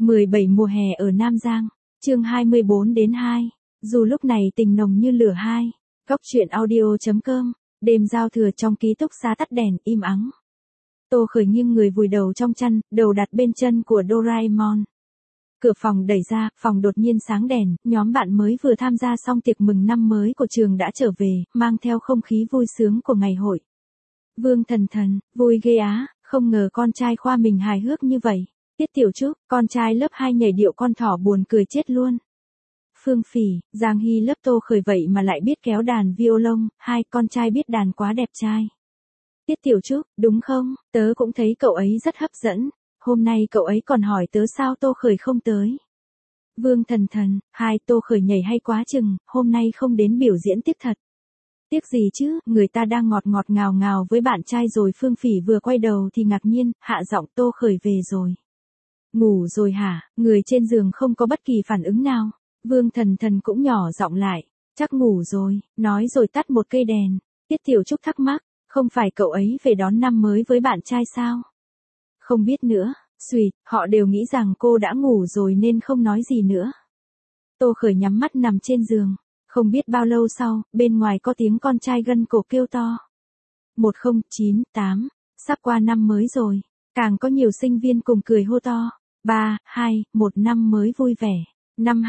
17 mùa hè ở Nam Giang, chương 24-2, dù lúc này tình nồng như lửa hai, góc truyện audio.com, đêm giao thừa trong ký túc xá tắt đèn, im ắng. Tô Khởi nghiêng người vùi đầu trong chăn, đầu đặt bên chân của Doraemon. Cửa phòng đẩy ra, phòng đột nhiên sáng đèn, nhóm bạn mới vừa tham gia xong tiệc mừng năm mới của trường đã trở về, mang theo không khí vui sướng của ngày hội. Vương Thần Thần, vui ghê á, không ngờ con trai khoa mình hài hước như vậy. Tiết Tiểu Trúc, con trai lớp 2 nhảy điệu con thỏ buồn cười chết luôn. Phương Phỉ, Giang Hy lớp Tô Khởi vậy mà lại biết kéo đàn violon, hai con trai biết đàn quá đẹp trai. Tiết Tiểu Trúc, đúng không, tớ cũng thấy cậu ấy rất hấp dẫn, hôm nay cậu ấy còn hỏi tớ sao Tô Khởi không tới. Vương Thần Thần, hai Tô Khởi nhảy hay quá chừng, hôm nay không đến biểu diễn tiếc thật. Tiếc gì chứ, người ta đang ngọt ngọt ngào ngào với bạn trai rồi. Phương Phỉ vừa quay đầu thì ngạc nhiên, hạ giọng Tô Khởi về rồi. Ngủ rồi hả, người trên giường không có bất kỳ phản ứng nào. Vương Thần Thần cũng nhỏ giọng lại, chắc ngủ rồi, nói rồi tắt một cây đèn. Tiết Tiểu Trúc thắc mắc, không phải cậu ấy về đón năm mới với bạn trai sao? Không biết nữa, xuỵt, họ đều nghĩ rằng cô đã ngủ rồi nên không nói gì nữa. Tô Khởi nhắm mắt nằm trên giường. Không biết bao lâu sau, bên ngoài có tiếng con trai gân cổ kêu to. 1098, sắp qua năm mới rồi. Càng có nhiều sinh viên cùng cười hô to. 3, 2, 1 năm mới vui vẻ. Năm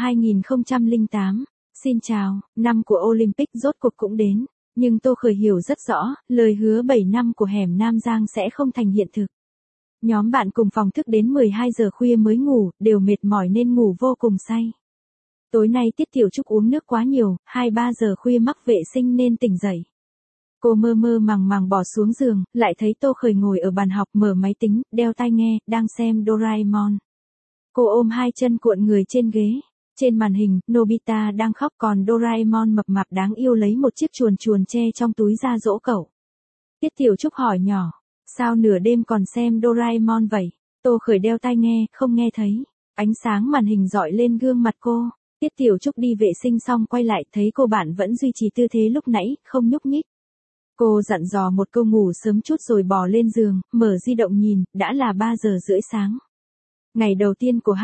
2008. Xin chào, năm của Olympic rốt cuộc cũng đến. Nhưng Tô Khởi hiểu rất rõ, lời hứa 7 năm của hẻm Nam Giang sẽ không thành hiện thực. Nhóm bạn cùng phòng thức đến 12 giờ khuya mới ngủ, đều mệt mỏi nên ngủ vô cùng say. Tối nay Tiết Tiểu Trúc uống nước quá nhiều, 2-3 giờ khuya mắc vệ sinh nên tỉnh dậy. Cô mơ mơ màng màng bỏ xuống giường, lại thấy Tô Khởi ngồi ở bàn học mở máy tính, đeo tai nghe, đang xem Doraemon. Cô ôm hai chân cuộn người trên ghế. Trên màn hình, Nobita đang khóc còn Doraemon mập mạp đáng yêu lấy một chiếc chuồn chuồn tre trong túi ra dỗ cậu. Tiết Tiểu Trúc hỏi nhỏ, sao nửa đêm còn xem Doraemon vậy? Tô Khởi đeo tai nghe, không nghe thấy. Ánh sáng màn hình dọi lên gương mặt cô. Tiết Tiểu Trúc đi vệ sinh xong quay lại thấy cô bạn vẫn duy trì tư thế lúc nãy, không nhúc nhích. Cô dặn dò một câu ngủ sớm chút rồi bò lên giường, mở di động nhìn, đã là 3 giờ rưỡi sáng. Ngày đầu tiên của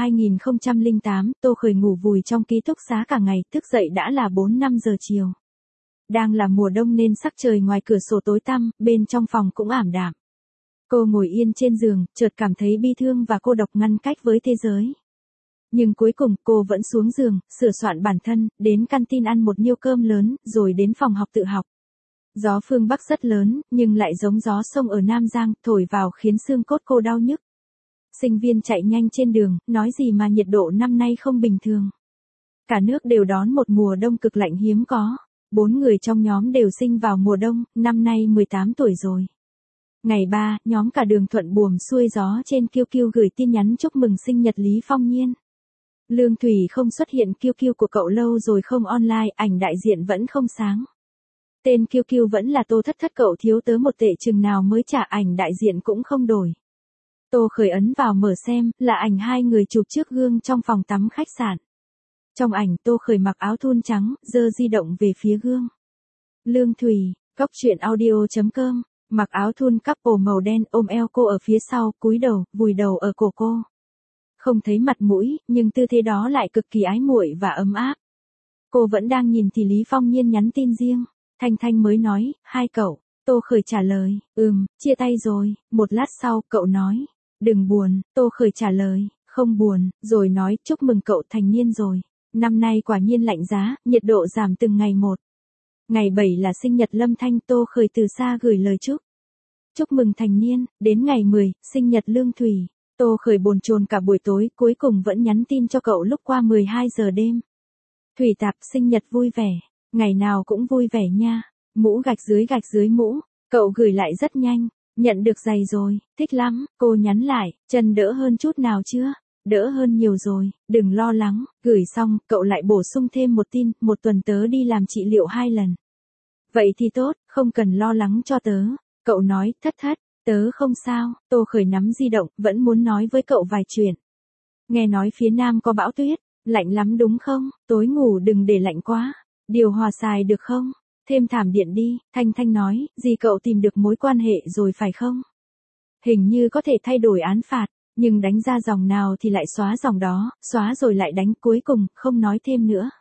2008, Tô Khởi ngủ vùi trong ký túc xá cả ngày, thức dậy đã là 4-5 giờ chiều. Đang là mùa đông nên sắc trời ngoài cửa sổ tối tăm, bên trong phòng cũng ảm đạm. Cô ngồi yên trên giường, chợt cảm thấy bi thương và cô độc ngăn cách với thế giới. Nhưng cuối cùng cô vẫn xuống giường, sửa soạn bản thân, đến canteen ăn một niêu cơm lớn, rồi đến phòng học tự học. Gió phương Bắc rất lớn, nhưng lại giống gió sông ở Nam Giang, thổi vào khiến xương cốt cô đau nhức. Sinh viên chạy nhanh trên đường, nói gì mà nhiệt độ năm nay không bình thường. Cả nước đều đón một mùa đông cực lạnh hiếm có. 4 người trong nhóm đều sinh vào mùa đông, năm nay 18 tuổi rồi. Ngày 3, nhóm cả đường thuận buồm xuôi gió trên QQ gửi tin nhắn chúc mừng sinh nhật Lý Phong Nhiên. Lương Thủy không xuất hiện, QQ của cậu lâu rồi không online, ảnh đại diện vẫn không sáng. Tên QQ vẫn là Tô Thất Thất, cậu thiếu tớ một tệ chừng nào mới trả, ảnh đại diện cũng không đổi. Tô Khởi ấn vào mở xem, là ảnh hai người chụp trước gương trong phòng tắm khách sạn. Trong ảnh Tô Khởi mặc áo thun trắng, giơ di động về phía gương. Lương Thủy, góc truyện audio.com, mặc áo thun couple màu đen ôm eo cô ở phía sau, cúi đầu, vùi đầu ở cổ cô. Không thấy mặt mũi, nhưng tư thế đó lại cực kỳ ái muội và ấm áp. Cô vẫn đang nhìn thì Lý Phong Nhiên nhắn tin riêng. Thanh Thanh mới nói, hai cậu. Tô Khởi trả lời, chia tay rồi. Một lát sau, cậu nói, đừng buồn. Tô Khởi trả lời, không buồn, rồi nói, chúc mừng cậu thành niên rồi. Năm nay quả nhiên lạnh giá, nhiệt độ giảm từng ngày một. Ngày 7 là sinh nhật Lâm Thanh, Tô Khởi từ xa gửi lời chúc. Chúc mừng thành niên. Đến ngày 10, sinh nhật Lương Thủy. Tô Khởi bồn chồn cả buổi tối, cuối cùng vẫn nhắn tin cho cậu lúc qua 12 giờ đêm. Thủy Tạp, sinh nhật vui vẻ. Ngày nào cũng vui vẻ nha. Mũ gạch dưới mũ. Cậu gửi lại rất nhanh. Nhận được giày rồi, thích lắm. Cô nhắn lại, chân đỡ hơn chút nào chưa? Đỡ hơn nhiều rồi, đừng lo lắng. Gửi xong, cậu lại bổ sung thêm một tin, một tuần tớ đi làm trị liệu 2 lần. Vậy thì tốt, không cần lo lắng cho tớ. Cậu nói, Thất Thất, tớ không sao. Tô Khởi nắm di động, vẫn muốn nói với cậu vài chuyện. Nghe nói phía Nam có bão tuyết, lạnh lắm đúng không? Tối ngủ đừng để lạnh quá. Điều hòa xài được không? Thêm thảm điện đi. Thanh Thanh nói, gì cậu tìm được mối quan hệ rồi phải không? Hình như có thể thay đổi án phạt, Nhưng đánh ra dòng nào thì lại xóa dòng đó, xóa rồi lại đánh, cuối cùng, không nói thêm nữa.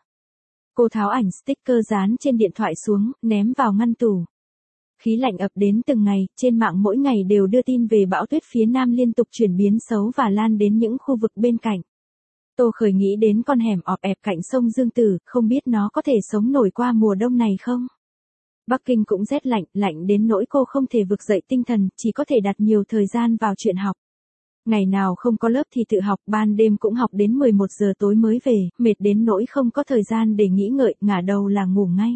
Cô tháo ảnh sticker dán trên điện thoại xuống, ném vào ngăn tủ. Khí lạnh ập đến từng ngày, trên mạng mỗi ngày đều đưa tin về bão tuyết phía Nam liên tục chuyển biến xấu và lan đến những khu vực bên cạnh. Tô Khởi nghĩ đến con hẻm ọp ẹp cạnh sông Dương Tử, không biết nó có thể sống nổi qua mùa đông này không? Bắc Kinh cũng rét lạnh, lạnh đến nỗi cô không thể vực dậy tinh thần, chỉ có thể đặt nhiều thời gian vào chuyện học. Ngày nào không có lớp thì tự học, ban đêm cũng học đến 11 giờ tối mới về, mệt đến nỗi không có thời gian để nghĩ ngợi, ngả đầu là ngủ ngay.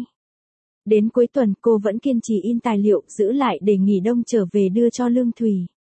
Đến cuối tuần cô vẫn kiên trì in tài liệu, giữ lại để nghỉ đông trở về đưa cho Lương Thùy.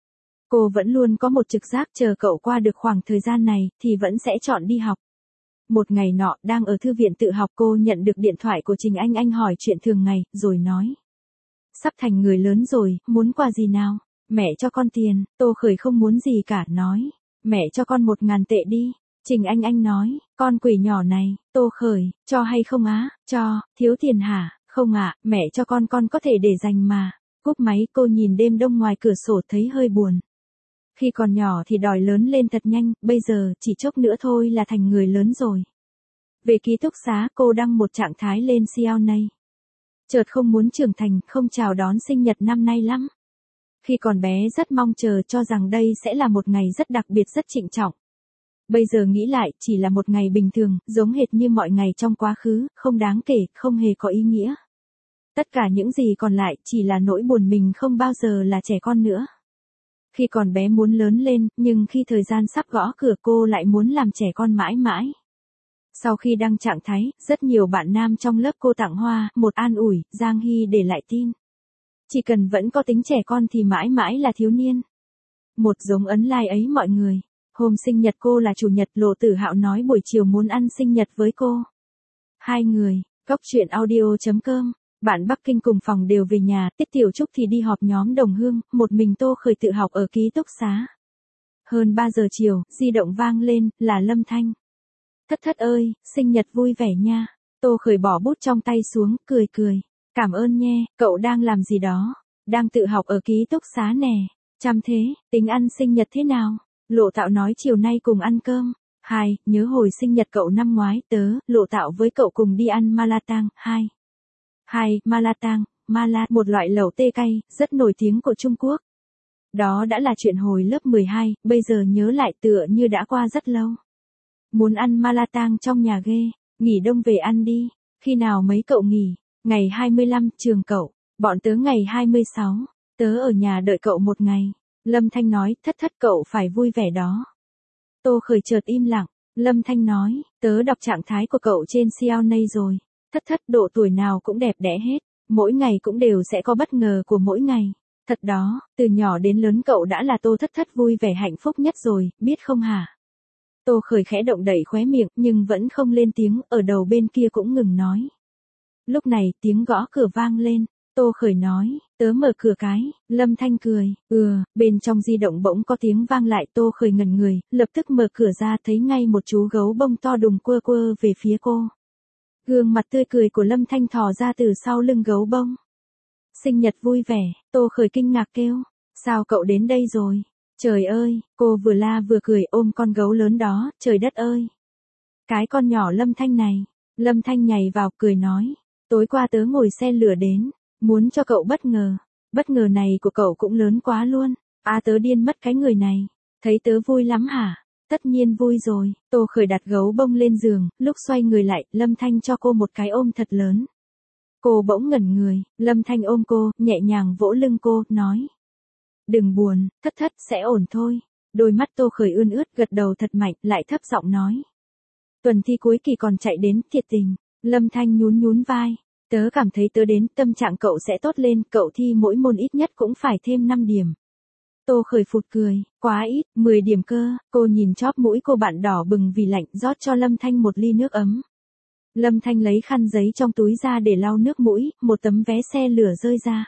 Cô vẫn luôn có một trực giác chờ cậu qua được khoảng thời gian này, thì vẫn sẽ chọn đi học. Một ngày nọ, đang ở thư viện tự học cô nhận được điện thoại của Trình Anh hỏi chuyện thường ngày, rồi nói. Sắp thành người lớn rồi, muốn quà gì nào? Mẹ cho con tiền, Tô Khởi không muốn gì cả, nói. Mẹ cho con 1.000 tệ đi. Trình Anh nói, con quỷ nhỏ này, Tô Khởi, cho hay không á? Cho, thiếu tiền hả? Không ạ, mẹ cho con có thể để dành mà. Cúp máy cô nhìn đêm đông ngoài cửa sổ thấy hơi buồn. Khi còn nhỏ thì đòi lớn lên thật nhanh, bây giờ chỉ chốc nữa thôi là thành người lớn rồi. Về ký túc xá cô đăng một trạng thái lên Xiao này. Chợt không muốn trưởng thành, không chào đón sinh nhật năm nay lắm. Khi còn bé rất mong chờ cho rằng đây sẽ là một ngày rất đặc biệt rất trịnh trọng. Bây giờ nghĩ lại chỉ là một ngày bình thường, giống hệt như mọi ngày trong quá khứ, không đáng kể, không hề có ý nghĩa. Tất cả những gì còn lại chỉ là nỗi buồn mình không bao giờ là trẻ con nữa. Khi còn bé muốn lớn lên, nhưng khi thời gian sắp gõ cửa cô lại muốn làm trẻ con mãi mãi. Sau khi đăng trạng thái, rất nhiều bạn nam trong lớp cô tặng hoa, một an ủi, Giang Hy để lại tin. Chỉ cần vẫn có tính trẻ con thì mãi mãi là thiếu niên. Một giống ấn like ấy mọi người. Hôm sinh nhật cô là chủ nhật, Lộ Tử Hạo nói buổi chiều muốn ăn sinh nhật với cô. Hai người, Cốc Truyện Audio.com. Bạn Bắc Kinh cùng phòng đều về nhà, Tiết Tiểu Trúc thì đi họp nhóm đồng hương, một mình Tô Khởi tự học ở ký túc xá. Hơn 3 giờ chiều, di động vang lên, là Lâm Thanh. Thất thất ơi, sinh nhật vui vẻ nha. Tô Khởi bỏ bút trong tay xuống, cười cười. Cảm ơn nhé, cậu đang làm gì đó? Đang tự học ở ký túc xá nè. Chăm thế, tính ăn sinh nhật thế nào? Lộ Tạo nói chiều nay cùng ăn cơm. 2. Nhớ hồi sinh nhật cậu năm ngoái, Lộ Tạo với cậu cùng đi ăn Malatang. 2. Malatang, một loại lẩu tê cay, rất nổi tiếng của Trung Quốc. Đó đã là chuyện hồi lớp 12, bây giờ nhớ lại tựa như đã qua rất lâu. Muốn ăn Malatang trong nhà ghê, nghỉ đông về ăn đi. Khi nào mấy cậu nghỉ? Ngày 25, trường cậu. Bọn tớ ngày 26. Tớ ở nhà đợi cậu một ngày. Lâm Thanh nói, thất thất cậu phải vui vẻ đó. Tô Khởi chợt im lặng. Lâm Thanh nói, tớ đọc trạng thái của cậu trên Xiao Nay rồi. Thất thất độ tuổi nào cũng đẹp đẽ hết. Mỗi ngày cũng đều sẽ có bất ngờ của mỗi ngày. Thật đó, từ nhỏ đến lớn cậu đã là Tô thất thất vui vẻ hạnh phúc nhất rồi, biết không hả? Tô Khởi khẽ động đậy khóe miệng, nhưng vẫn không lên tiếng, ở đầu bên kia cũng ngừng nói. Lúc này, tiếng gõ cửa vang lên. Tô Khởi nói, tớ mở cửa cái. Lâm Thanh cười, bên trong di động bỗng có tiếng vang lại. Tô Khởi ngẩn người, lập tức mở cửa ra thấy ngay một chú gấu bông to đùng quơ quơ về phía cô. Gương mặt tươi cười của Lâm Thanh thò ra từ sau lưng gấu bông. Sinh nhật vui vẻ, Tô Khởi kinh ngạc kêu. Sao cậu đến đây rồi? Trời ơi, cô vừa la vừa cười ôm con gấu lớn đó, trời đất ơi. Cái con nhỏ Lâm Thanh này. Lâm Thanh nhảy vào cười nói. Tối qua tớ ngồi xe lửa đến, muốn cho cậu bất ngờ. Bất ngờ này của cậu cũng lớn quá luôn. Tớ điên mất cái người này. Thấy tớ vui lắm hả? Tất nhiên vui rồi. Tô Khởi đặt gấu bông lên giường, lúc xoay người lại, Lâm Thanh cho cô một cái ôm thật lớn. Cô bỗng ngẩn người, Lâm Thanh ôm cô, nhẹ nhàng vỗ lưng cô, nói. Đừng buồn, thất thất sẽ ổn thôi. Đôi mắt Tô Khởi ươn ướt, gật đầu thật mạnh, lại thấp giọng nói. Tuần thi cuối kỳ còn chạy đến, thiệt tình. Lâm Thanh nhún vai. Tớ cảm thấy tớ đến, tâm trạng cậu sẽ tốt lên, cậu thi mỗi môn ít nhất cũng phải thêm 5 điểm. Tô Khởi phụt cười, quá ít, 10 điểm cơ. Cô nhìn chóp mũi cô bạn đỏ bừng vì lạnh, rót cho Lâm Thanh một ly nước ấm. Lâm Thanh lấy khăn giấy trong túi ra để lau nước mũi, một tấm vé xe lửa rơi ra.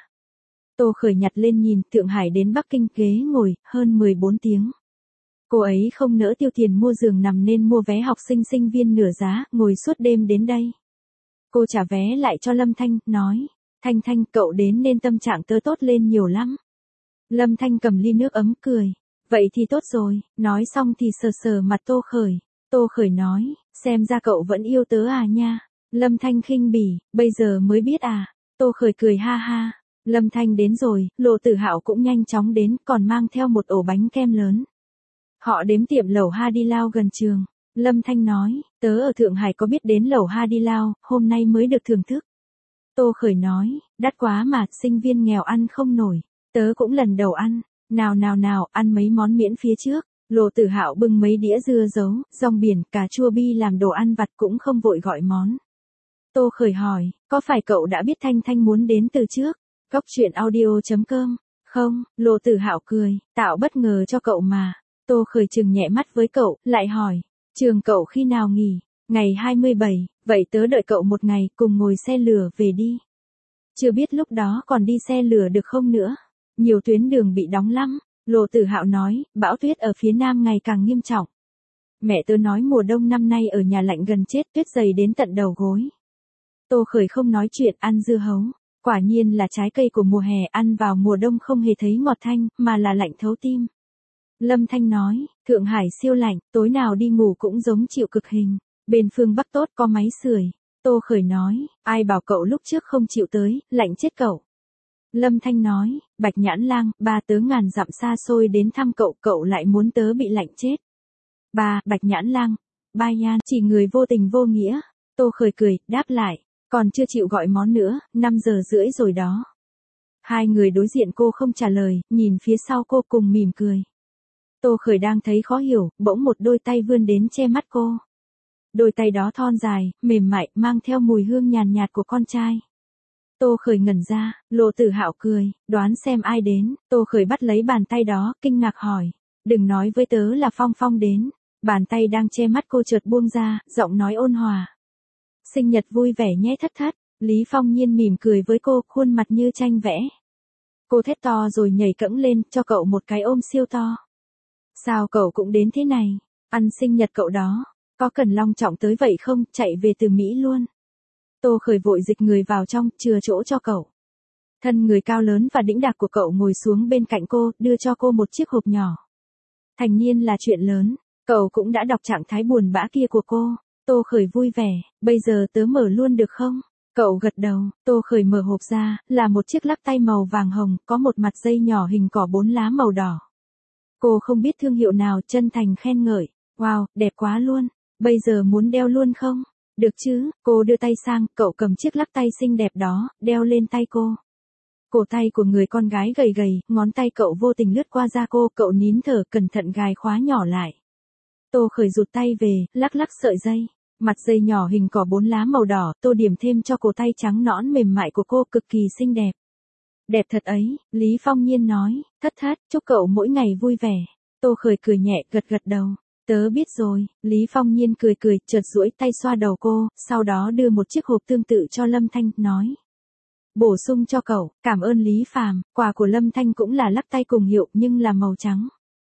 Tô Khởi nhặt lên nhìn, Thượng Hải đến Bắc Kinh, ghế ngồi, hơn 14 tiếng. Cô ấy không nỡ tiêu tiền mua giường nằm nên mua vé học sinh viên nửa giá, ngồi suốt đêm đến đây. Cô trả vé lại cho Lâm Thanh, nói. Thanh, cậu đến nên tâm trạng tớ tốt lên nhiều lắm. Lâm Thanh cầm ly nước ấm cười. Vậy thì tốt rồi, nói xong thì sờ sờ mặt Tô Khởi. Tô Khởi nói, xem ra cậu vẫn yêu tớ à nha. Lâm Thanh khinh bỉ, bây giờ mới biết à. Tô Khởi cười ha ha. Lâm Thanh đến rồi, Lộ Tử Hạo cũng nhanh chóng đến, còn mang theo một ổ bánh kem lớn. Họ đếm tiệm lẩu Ha Đi Lao gần trường. Lâm Thanh nói, tớ ở Thượng Hải có biết đến lẩu Ha Đi Lao, hôm nay mới được thưởng thức. Tô Khởi nói, đắt quá mà, sinh viên nghèo ăn không nổi. Tớ cũng lần đầu ăn. Nào, ăn mấy món miễn phía trước. Lộ Tử Hạo bưng mấy đĩa dưa dấu, rong biển, cà chua bi làm đồ ăn vặt cũng không vội gọi món. Tô Khởi hỏi, có phải cậu đã biết Thanh Thanh muốn đến từ trước? Góc truyện audio.com. Không, Lộ Tử Hạo cười, tạo bất ngờ cho cậu mà. Tô Khởi trừng nhẹ mắt với cậu, lại hỏi, trường cậu khi nào nghỉ? Ngày 27, vậy tớ đợi cậu một ngày, cùng ngồi xe lửa về đi. Chưa biết lúc đó còn đi xe lửa được không nữa. Nhiều tuyến đường bị đóng lắm. Lộ Tử Hạo nói, bão tuyết ở phía Nam ngày càng nghiêm trọng. Mẹ tớ nói mùa đông năm nay ở nhà lạnh gần chết, tuyết dày đến tận đầu gối. Tô Khởi không nói chuyện, ăn dưa hấu. Quả nhiên là trái cây của mùa hè, ăn vào mùa đông không hề thấy ngọt thanh, mà là lạnh thấu tim. Lâm Thanh nói, Thượng Hải siêu lạnh, tối nào đi ngủ cũng giống chịu cực hình. Bên phương Bắc tốt có máy sưởi. Tô Khởi nói, ai bảo cậu lúc trước không chịu tới, lạnh chết cậu. Lâm Thanh nói, Bạch Nhãn Lang, ba tớ ngàn dặm xa xôi đến thăm cậu, cậu lại muốn tớ bị lạnh chết. Ba, Bạch Nhãn Lang, ba Yan, chỉ người vô tình vô nghĩa. Tô Khởi cười, đáp lại, còn chưa chịu gọi món nữa, 5 giờ rưỡi rồi đó. Hai người đối diện cô không trả lời, nhìn phía sau cô cùng mỉm cười. Tô Khởi đang thấy khó hiểu, bỗng một đôi tay vươn đến che mắt cô. Đôi tay đó thon dài, mềm mại, mang theo mùi hương nhàn nhạt của con trai. Tô Khởi ngẩn ra, Lộ Tử Hạo cười, đoán xem ai đến. Tô Khởi bắt lấy bàn tay đó, kinh ngạc hỏi, đừng nói với tớ là Phong Phong đến. Bàn tay đang che mắt cô chợt buông ra, giọng nói ôn hòa. Sinh nhật vui vẻ nhé thất thất. Lý Phong Nhiên mỉm cười với cô, khuôn mặt như tranh vẽ. Cô thét to rồi nhảy cẫng lên, cho cậu một cái ôm siêu to. Sao cậu cũng đến thế này? Ăn sinh nhật cậu đó, có cần long trọng tới vậy không, chạy về từ Mỹ luôn. Tô Khởi vội dịch người vào trong, chừa chỗ cho cậu. Thân người cao lớn và đĩnh đạc của cậu ngồi xuống bên cạnh cô, đưa cho cô một chiếc hộp nhỏ. Thành niên là chuyện lớn, cậu cũng đã đọc trạng thái buồn bã kia của cô. Tô Khởi vui vẻ, bây giờ tớ mở luôn được không? Cậu gật đầu, Tô Khởi mở hộp ra, là một chiếc lắc tay màu vàng hồng, có một mặt dây nhỏ hình cỏ 4 lá màu đỏ. Cô không biết thương hiệu nào, chân thành khen ngợi. Wow, đẹp quá luôn, bây giờ muốn đeo luôn không? Được chứ, cô đưa tay sang, cậu cầm chiếc lắc tay xinh đẹp đó, đeo lên tay cô. Cổ tay của người con gái gầy gầy, ngón tay cậu vô tình lướt qua da cô, cậu nín thở cẩn thận gài khóa nhỏ lại. Tô Khởi rụt tay về, lắc lắc sợi dây. Mặt dây nhỏ hình cỏ 4 lá màu đỏ, tô điểm thêm cho cổ tay trắng nõn mềm mại của cô cực kỳ xinh đẹp. Đẹp thật ấy, Lý Phong Nhiên nói, thất thất, chúc cậu mỗi ngày vui vẻ. Tô Khởi cười nhẹ, gật gật đầu. Tớ biết rồi, Lý Phong Nhiên cười, chợt duỗi tay xoa đầu cô, sau đó đưa một chiếc hộp tương tự cho Lâm Thanh, nói. Bổ sung cho cậu, cảm ơn Lý Phàm, quà của Lâm Thanh cũng là lắc tay cùng hiệu nhưng là màu trắng.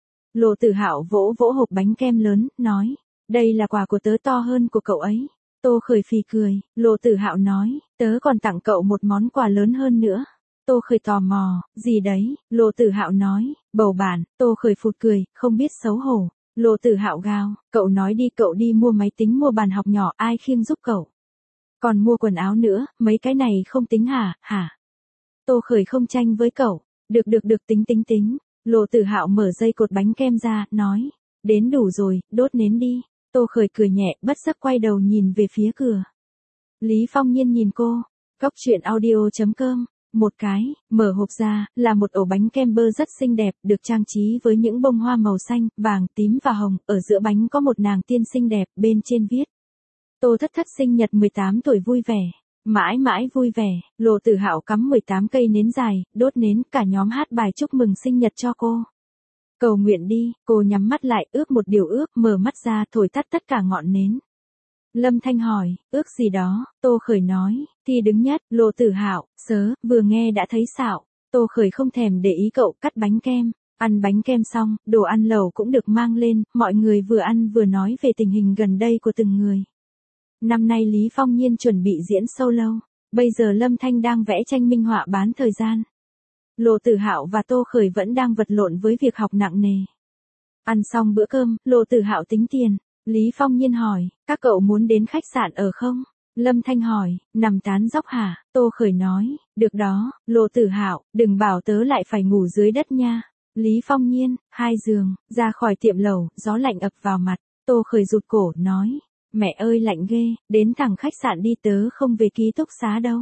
Lộ Tử Hạo vỗ vỗ hộp bánh kem lớn, nói. Đây là quà của tớ to hơn của cậu ấy. Tô Khởi phì cười, Lộ Tử Hạo nói, tớ còn tặng cậu một món quà lớn hơn nữa. Tô Khởi tò mò, gì đấy? Lộ Tử Hạo nói, bầu bàn. Tô Khởi phụt cười, không biết xấu hổ. Lộ Tử Hạo gào, cậu nói đi, cậu đi mua máy tính mua bàn học nhỏ, ai khiêng giúp cậu? Còn mua quần áo nữa, mấy cái này không tính hả? Tô Khởi không tranh với cậu. Được, tính. Lộ Tử Hạo mở dây cột bánh kem ra, nói, đến đủ rồi, đốt nến đi. Tô Khởi cười nhẹ, bất giác quay đầu nhìn về phía cửa. Lý Phong Nhiên nhìn cô. Góc truyện audio.com. Một cái, mở hộp ra, là một ổ bánh kem bơ rất xinh đẹp, được trang trí với những bông hoa màu xanh, vàng, tím và hồng, ở giữa bánh có một nàng tiên xinh đẹp, bên trên viết. Tô thất thất sinh nhật 18 tuổi vui vẻ, mãi mãi vui vẻ. Lộ Tử Hạo cắm 18 cây nến dài, đốt nến, cả nhóm hát bài chúc mừng sinh nhật cho cô. Cầu nguyện đi, cô nhắm mắt lại, ước một điều ước, mở mắt ra, thổi tắt tất cả ngọn nến. Lâm Thanh hỏi, ước gì đó? Tô Khởi nói, thì đứng nhất. Lộ Tử Hạo, vừa nghe đã thấy xạo. Tô Khởi không thèm để ý cậu, cắt bánh kem. Ăn bánh kem xong, đồ ăn lẩu cũng được mang lên, mọi người vừa ăn vừa nói về tình hình gần đây của từng người. Năm nay Lý Phong Nhiên chuẩn bị diễn solo, bây giờ Lâm Thanh đang vẽ tranh minh họa bán thời gian. Lộ Tử Hạo và Tô Khởi vẫn đang vật lộn với việc học nặng nề. Ăn xong bữa cơm, Lộ Tử Hạo tính tiền. Lý Phong Nhiên hỏi, các cậu muốn đến khách sạn ở không? Lâm Thanh hỏi, nằm tán dóc hả? Tô Khởi nói, được đó, Lộ Tử Hạo, đừng bảo tớ lại phải ngủ dưới đất nha. Lý Phong Nhiên, 2 giường, ra khỏi tiệm lẩu, gió lạnh ập vào mặt. Tô Khởi rụt cổ, nói, mẹ ơi lạnh ghê, đến thẳng khách sạn đi, tớ không về ký túc xá đâu.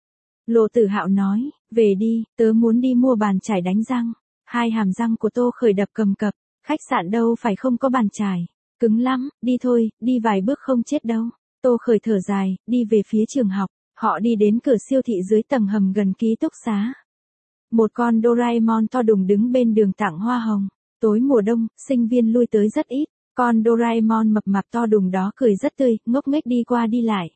Lộ Tử Hạo nói, về đi, tớ muốn đi mua bàn chải đánh răng. Hai hàm răng của Tô Khởi đập cầm cập, khách sạn đâu phải không có bàn chải. Cứng lắm, đi thôi, đi vài bước không chết đâu. Tô Khởi thở dài, đi về phía trường học. Họ đi đến cửa siêu thị dưới tầng hầm gần ký túc xá. Một con Doraemon to đùng đứng bên đường tặng hoa hồng. Tối mùa đông, sinh viên lui tới rất ít. Con Doraemon mập mạp to đùng đó cười rất tươi, ngốc nghếch đi qua đi lại.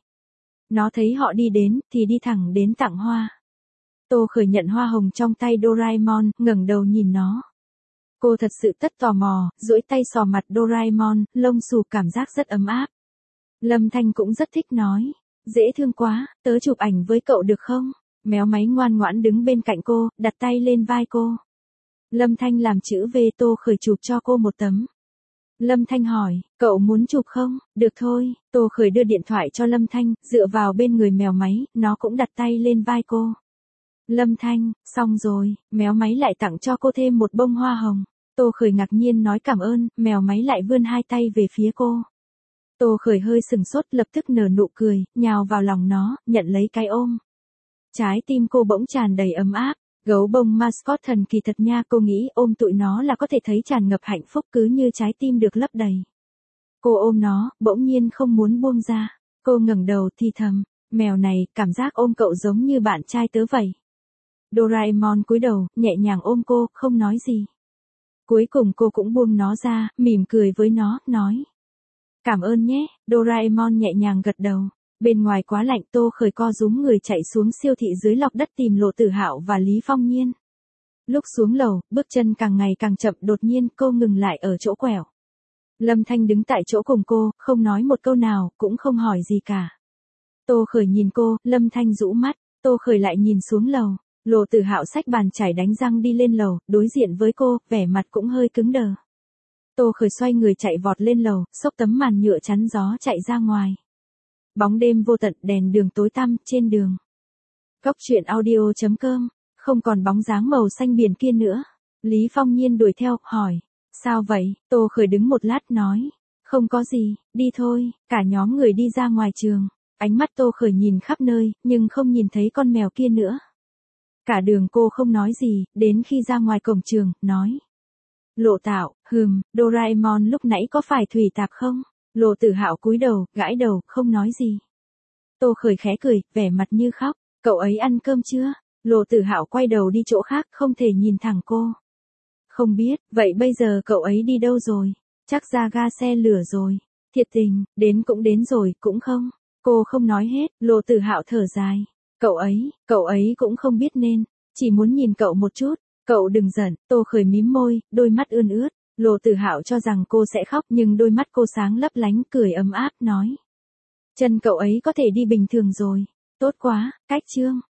Nó thấy họ đi đến, thì đi thẳng đến tặng hoa. Tô Khởi nhận hoa hồng trong tay Doraemon, ngẩng đầu nhìn nó. Cô thật sự rất tò mò, duỗi tay sờ mặt Doraemon, lông xù cảm giác rất ấm áp. Lâm Thanh cũng rất thích nói, dễ thương quá, tớ chụp ảnh với cậu được không? Méo máy ngoan ngoãn đứng bên cạnh cô, đặt tay lên vai cô. Lâm Thanh làm chữ V, Tô Khởi chụp cho cô một tấm. Lâm Thanh hỏi, cậu muốn chụp không? Được thôi, Tô Khởi đưa điện thoại cho Lâm Thanh, dựa vào bên người mèo máy, nó cũng đặt tay lên vai cô. Lâm Thanh, xong rồi, méo máy lại tặng cho cô thêm một bông hoa hồng. Tô Khởi ngạc nhiên nói cảm ơn, mèo máy lại vươn hai tay về phía cô. Tô Khởi hơi sừng sốt, lập tức nở nụ cười, nhào vào lòng nó, nhận lấy cái ôm. Trái tim cô bỗng tràn đầy ấm áp. Gấu bông mascot thần kỳ thật nha, cô nghĩ ôm tụi nó là có thể thấy tràn ngập hạnh phúc, cứ như trái tim được lấp đầy. Cô ôm nó, bỗng nhiên không muốn buông ra. Cô ngẩng đầu thì thầm, mèo này, cảm giác ôm cậu giống như bạn trai tớ vậy. Doraemon cúi đầu, nhẹ nhàng ôm cô, không nói gì. Cuối cùng cô cũng buông nó ra, mỉm cười với nó, nói. Cảm ơn nhé, Doraemon nhẹ nhàng gật đầu. Bên ngoài quá lạnh, Tô Khởi co rúm người chạy xuống siêu thị dưới lọc đất tìm Lộ Tử Hạo và Lý Phong Nhiên. Lúc xuống lầu, bước chân càng ngày càng chậm, đột nhiên cô ngừng lại ở chỗ quẹo. Lâm Thanh đứng tại chỗ cùng cô, không nói một câu nào, cũng không hỏi gì cả. Tô Khởi nhìn cô, Lâm Thanh rũ mắt, Tô Khởi lại nhìn xuống lầu. Lộ Tử Hạo xách bàn chải đánh răng đi lên lầu, đối diện với cô, vẻ mặt cũng hơi cứng đờ. Tô Khởi xoay người chạy vọt lên lầu, xốc tấm màn nhựa chắn gió chạy ra ngoài. Bóng đêm vô tận, đèn đường tối tăm, trên đường. Góc truyện audio.com, không còn bóng dáng màu xanh biển kia nữa. Lý Phong Nhiên đuổi theo, hỏi. Sao vậy? Tô Khởi đứng một lát nói. Không có gì, đi thôi, cả nhóm người đi ra ngoài trường. Ánh mắt Tô Khởi nhìn khắp nơi, nhưng không nhìn thấy con mèo kia nữa. Cả đường cô không nói gì, đến khi ra ngoài cổng trường, nói. Lộ Tạo, Doraemon lúc nãy có phải thủy tạp không? Lộ Tử Hạo cúi đầu, gãi đầu, không nói gì. Tô Khởi khẽ cười, vẻ mặt như khóc. Cậu ấy ăn cơm chưa? Lộ Tử Hạo quay đầu đi chỗ khác, không thể nhìn thẳng cô. Không biết, vậy bây giờ cậu ấy đi đâu rồi? Chắc ra ga xe lửa rồi. Thiệt tình, đến cũng đến rồi, cũng không. Cô không nói hết, Lộ Tử Hạo thở dài. Cậu ấy cũng không biết nên, chỉ muốn nhìn cậu một chút. Cậu đừng giận, Tô Khởi mím môi, đôi mắt ươn ướt. Lộ Tử Hạo cho rằng cô sẽ khóc nhưng đôi mắt cô sáng lấp lánh, cười ấm áp, nói. Chân cậu ấy có thể đi bình thường rồi. Tốt quá, cách chương.